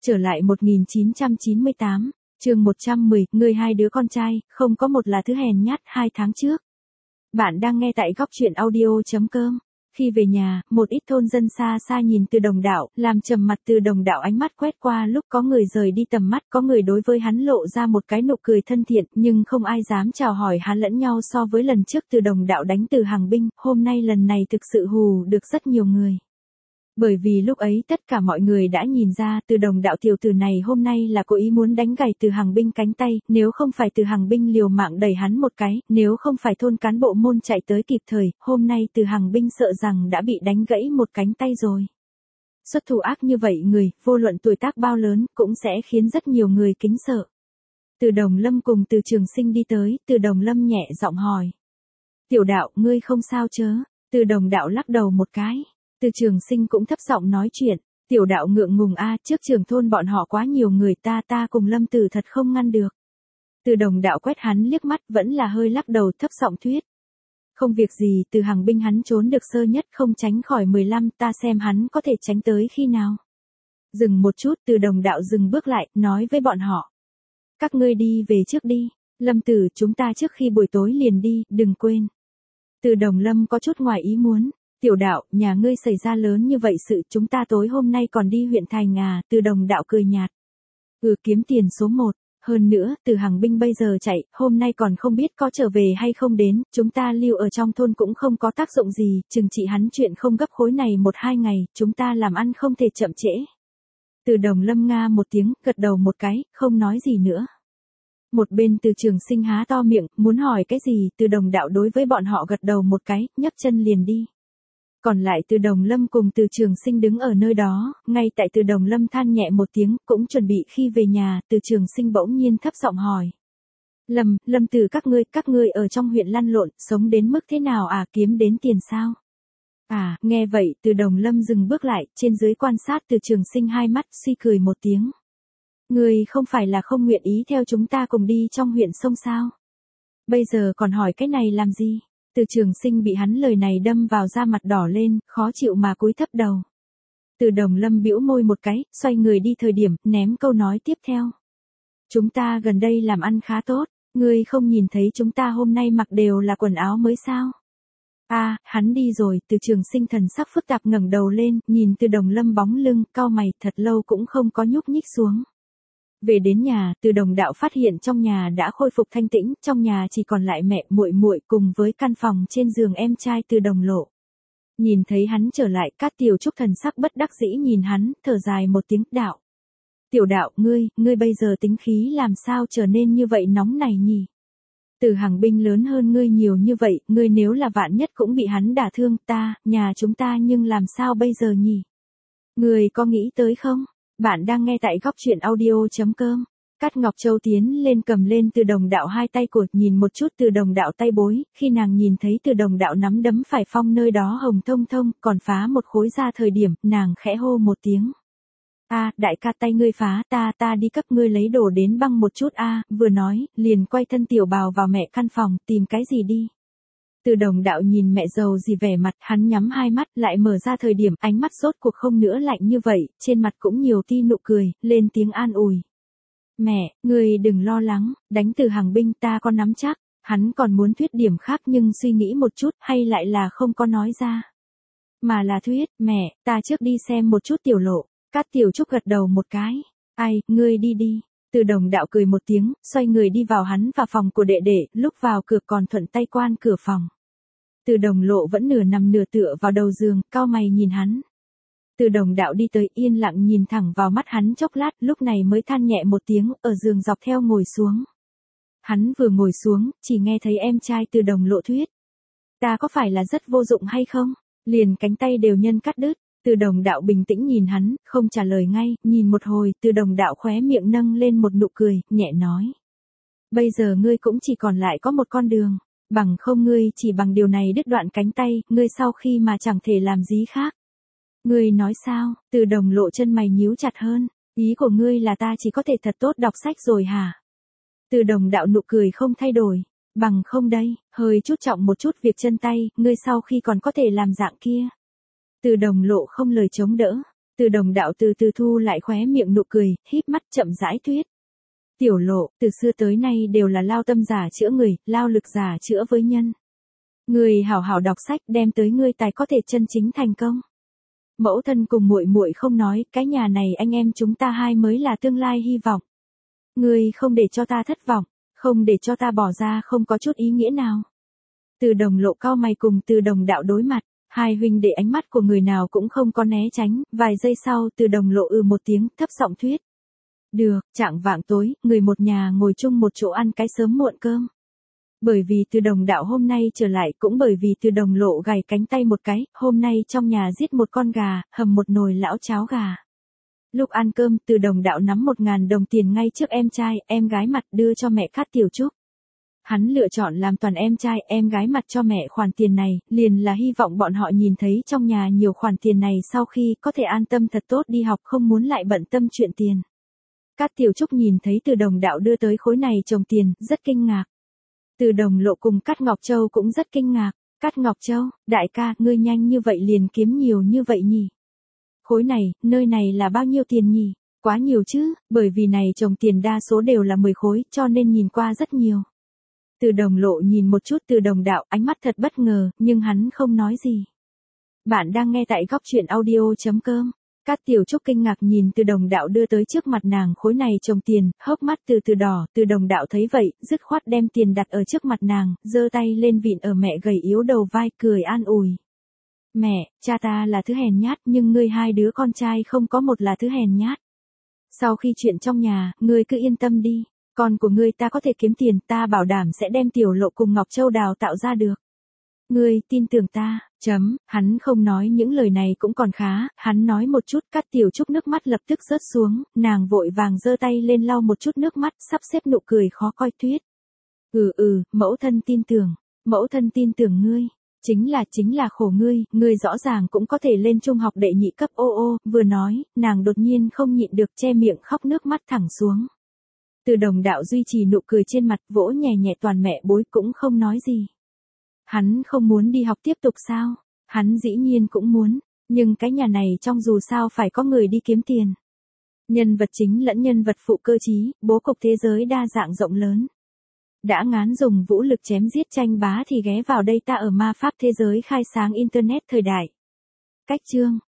Trở lại 1998, chương 110, người hai đứa con trai, không có một là thứ hèn nhát 2 tháng trước. Bạn đang nghe tại góc truyện audio.com. Khi về nhà, một ít thôn dân xa xa nhìn Từ Đồng Đạo, làm trầm mặt Từ Đồng Đạo ánh mắt quét qua lúc có người rời đi tầm mắt, có người đối với hắn lộ ra một cái nụ cười thân thiện, nhưng không ai dám chào hỏi hắn lẫn nhau so với lần trước Từ Đồng Đạo đánh Từ Hàng Binh, hôm nay lần này thực sự hù được rất nhiều người. Bởi vì lúc ấy tất cả mọi người đã nhìn ra Từ Đồng Đạo tiểu tử này hôm nay là cố ý muốn đánh gãy Từ Hàng Binh cánh tay, nếu không phải Từ Hàng Binh liều mạng đẩy hắn một cái, nếu không phải thôn cán bộ môn chạy tới kịp thời, hôm nay Từ Hàng Binh sợ rằng đã bị đánh gãy một cánh tay rồi. Xuất thủ ác như vậy người, vô luận tuổi tác bao lớn, cũng sẽ khiến rất nhiều người kính sợ. Từ Đồng Lâm cùng Từ Trường Sinh đi tới, Từ Đồng Lâm nhẹ giọng hỏi. Tiểu Đạo, ngươi không sao chớ? Từ Đồng Đạo lắc đầu một cái. Từ Trường Sinh cũng thấp giọng nói chuyện, Tiểu Đạo ngượng ngùng trước trường thôn bọn họ quá nhiều người ta cùng Lâm Tử thật không ngăn được. Từ Đồng Đạo quét hắn liếc mắt vẫn là hơi lắc đầu thấp giọng thuyết. Không việc gì, Từ Hàng Binh hắn trốn được sơ nhất không tránh khỏi 15, ta xem hắn có thể tránh tới khi nào. Dừng một chút, Từ Đồng Đạo dừng bước lại, nói với bọn họ. Các ngươi đi về trước đi, Lâm Tử chúng ta trước khi buổi tối liền đi, đừng quên. Từ Đồng Lâm có chút ngoài ý muốn. Tiểu Đạo, nhà ngươi xảy ra lớn như vậy sự chúng ta tối hôm nay còn đi huyện thành Từ Đồng Đạo cười nhạt. Kiếm tiền số 1, hơn nữa, Từ Hàng Binh bây giờ chạy, hôm nay còn không biết có trở về hay không đến, chúng ta lưu ở trong thôn cũng không có tác dụng gì, chừng trị hắn chuyện không gấp khối này 1-2 ngày, chúng ta làm ăn không thể chậm trễ. Từ Đồng Lâm nga một tiếng, gật đầu một cái, không nói gì nữa. Một bên Từ Trường Sinh há to miệng, muốn hỏi cái gì, Từ Đồng Đạo đối với bọn họ gật đầu một cái, nhấc chân liền đi. Còn lại Từ Đồng Lâm cùng Từ Trường Sinh đứng ở nơi đó, ngay tại Từ Đồng Lâm than nhẹ một tiếng, cũng chuẩn bị khi về nhà, Từ Trường Sinh bỗng nhiên thấp giọng hỏi. Lâm Tử các ngươi ở trong huyện lăn lộn, sống đến mức thế nào kiếm đến tiền sao? Nghe vậy Từ Đồng Lâm dừng bước lại, trên dưới quan sát Từ Trường Sinh hai mắt, suy cười một tiếng. Ngươi không phải là không nguyện ý theo chúng ta cùng đi trong huyện sông sao? Bây giờ còn hỏi cái này làm gì? Từ Trường Sinh bị hắn lời này đâm vào da mặt đỏ lên, khó chịu mà cúi thấp đầu. Từ Đồng Lâm bĩu môi một cái, xoay người đi thời điểm, ném câu nói tiếp theo. Chúng ta gần đây làm ăn khá tốt, ngươi không nhìn thấy chúng ta hôm nay mặc đều là quần áo mới sao? Hắn đi rồi, Từ Trường Sinh thần sắc phức tạp ngẩng đầu lên, nhìn Từ Đồng Lâm bóng lưng, cau mày, thật lâu cũng không có nhúc nhích xuống. Về đến nhà, Từ Đồng Đạo phát hiện trong nhà đã khôi phục thanh tĩnh, trong nhà chỉ còn lại mẹ, muội cùng với căn phòng trên giường em trai Từ Đồng Lộ. Nhìn thấy hắn trở lại, Cát Tiểu Trúc thần sắc bất đắc dĩ nhìn hắn, thở dài một tiếng, Đạo. Tiểu Đạo, ngươi bây giờ tính khí làm sao trở nên như vậy nóng này nhỉ? Từ Hàng Binh lớn hơn ngươi nhiều như vậy, ngươi nếu là vạn nhất cũng bị hắn đả thương, nhà chúng ta nhưng làm sao bây giờ nhỉ? Ngươi có nghĩ tới không? Bạn đang nghe tại góc truyện audio.com. Cát Ngọc Châu tiến lên cầm lên Từ Đồng Đạo hai tay cột, nhìn một chút Từ Đồng Đạo tay bối, khi nàng nhìn thấy Từ Đồng Đạo nắm đấm phải phong nơi đó hồng thông thông, còn phá một khối ra thời điểm, nàng khẽ hô một tiếng. Đại ca tay ngươi phá, ta đi cấp ngươi lấy đồ đến băng một chút vừa nói, liền quay thân tiểu bào vào mẹ căn phòng, tìm cái gì đi. Từ Đồng Đạo nhìn mẹ giàu gì vẻ mặt, hắn nhắm hai mắt lại mở ra thời điểm ánh mắt rốt cuộc không nữa lạnh như vậy, trên mặt cũng nhiều ti nụ cười, lên tiếng an ủi. Mẹ, ngươi đừng lo lắng, đánh Từ Hàng Binh ta có nắm chắc, hắn còn muốn thuyết điểm khác nhưng suy nghĩ một chút hay lại là không có nói ra. Mà là thuyết, mẹ, ta trước đi xem một chút Tiểu Lộ, Cát Tiểu Trúc gật đầu một cái, ngươi đi đi. Từ Đồng Đạo cười một tiếng, xoay người đi vào hắn và phòng của đệ đệ, lúc vào cửa còn thuận tay quan cửa phòng. Từ Đồng Lộ vẫn nửa nằm nửa tựa vào đầu giường, cau mày nhìn hắn. Từ Đồng Đạo đi tới yên lặng nhìn thẳng vào mắt hắn chốc lát, lúc này mới than nhẹ một tiếng, ở giường dọc theo ngồi xuống. Hắn vừa ngồi xuống, chỉ nghe thấy em trai Từ Đồng Lộ thuyết. Ta có phải là rất vô dụng hay không? Liền cánh tay đều nhân cắt đứt. Từ Đồng Đạo bình tĩnh nhìn hắn, không trả lời ngay, nhìn một hồi, Từ Đồng Đạo khóe miệng nâng lên một nụ cười, nhẹ nói. Bây giờ ngươi cũng chỉ còn lại có một con đường, bằng không ngươi chỉ bằng điều này đứt đoạn cánh tay, ngươi sau khi mà chẳng thể làm gì khác. Ngươi nói sao? Từ Đồng Lộ chân mày nhíu chặt hơn, ý của ngươi là ta chỉ có thể thật tốt đọc sách rồi hả? Từ Đồng Đạo nụ cười không thay đổi, bằng không đây, hơi chút trọng một chút việc chân tay, ngươi sau khi còn có thể làm dạng kia. Từ Đồng Lộ không lời chống đỡ, Từ Đồng Đạo từ từ thu lại khóe miệng nụ cười, híp mắt chậm rãi thuyết. Tiểu Lộ, từ xưa tới nay đều là lao tâm giả chữa người, lao lực giả chữa với nhân. Người hảo hảo đọc sách đem tới ngươi tài có thể chân chính thành công. Mẫu thân cùng muội muội không nói, cái nhà này anh em chúng ta hai mới là tương lai hy vọng. Ngươi không để cho ta thất vọng, không để cho ta bỏ ra không có chút ý nghĩa nào. Từ Đồng Lộ cau mày cùng Từ Đồng Đạo đối mặt, hai huynh đệ ánh mắt của người nào cũng không có né tránh, vài giây sau Từ Đồng Lộ một tiếng, thấp giọng thuyết. Được, chạng vạng tối, người một nhà ngồi chung một chỗ ăn cái sớm muộn cơm. Bởi vì Từ Đồng Đạo hôm nay trở lại cũng bởi vì Từ Đồng Lộ gảy cánh tay một cái, hôm nay trong nhà giết một con gà, hầm một nồi lão cháo gà. Lúc ăn cơm, Từ Đồng Đạo nắm 1.000 đồng tiền ngay trước em trai, em gái mặt đưa cho mẹ Cát Tiểu Trúc. Hắn lựa chọn làm toàn em trai, em gái mặt cho mẹ khoản tiền này, liền là hy vọng bọn họ nhìn thấy trong nhà nhiều khoản tiền này sau khi có thể an tâm thật tốt đi học không muốn lại bận tâm chuyện tiền. Cát Tiểu Trúc nhìn thấy Từ Đồng Đạo đưa tới khối này chồng tiền, rất kinh ngạc. Từ Đồng Lộ cùng Cát Ngọc Châu cũng rất kinh ngạc. Cát Ngọc Châu, đại ca, ngươi nhanh như vậy liền kiếm nhiều như vậy nhỉ? Khối này, nơi này là bao nhiêu tiền nhỉ? Quá nhiều chứ, bởi vì này chồng tiền đa số đều là 10 khối, cho nên nhìn qua rất nhiều. Từ Đồng Lộ nhìn một chút Từ Đồng Đạo, ánh mắt thật bất ngờ, nhưng hắn không nói gì. Bạn đang nghe tại góc truyện audio.com. Cát Tiểu Trúc kinh ngạc nhìn Từ Đồng Đạo đưa tới trước mặt nàng khối này chồng tiền, hốc mắt từ từ đỏ, Từ Đồng Đạo thấy vậy, dứt khoát đem tiền đặt ở trước mặt nàng, giơ tay lên vịn ở mẹ gầy yếu đầu vai, cười an ủi. Mẹ, cha ta là thứ hèn nhát nhưng ngươi hai đứa con trai không có một là thứ hèn nhát. Sau khi chuyện trong nhà, ngươi cứ yên tâm đi, con của ngươi ta có thể kiếm tiền, ta bảo đảm sẽ đem Tiểu Lộ cùng Ngọc Châu đào tạo ra được. Ngươi tin tưởng ta, hắn không nói những lời này cũng còn khá, hắn nói một chút Cát Tiểu Trúc nước mắt lập tức rớt xuống, nàng vội vàng giơ tay lên lau một chút nước mắt, sắp xếp nụ cười khó coi thuyết. Mẫu thân tin tưởng ngươi, chính là khổ ngươi rõ ràng cũng có thể lên trung học đệ nhị cấp vừa nói, nàng đột nhiên không nhịn được che miệng khóc nước mắt thẳng xuống. Từ Đồng Đạo duy trì nụ cười trên mặt vỗ nhẹ nhẹ toàn mẹ bối cũng không nói gì. Hắn không muốn đi học tiếp tục sao? Hắn dĩ nhiên cũng muốn, nhưng cái nhà này trong dù sao phải có người đi kiếm tiền. Nhân vật chính lẫn nhân vật phụ cơ trí, bố cục thế giới đa dạng rộng lớn. Đã ngán dùng vũ lực chém giết tranh bá thì ghé vào đây ta ở ma pháp thế giới khai sáng Internet thời đại. Cách chương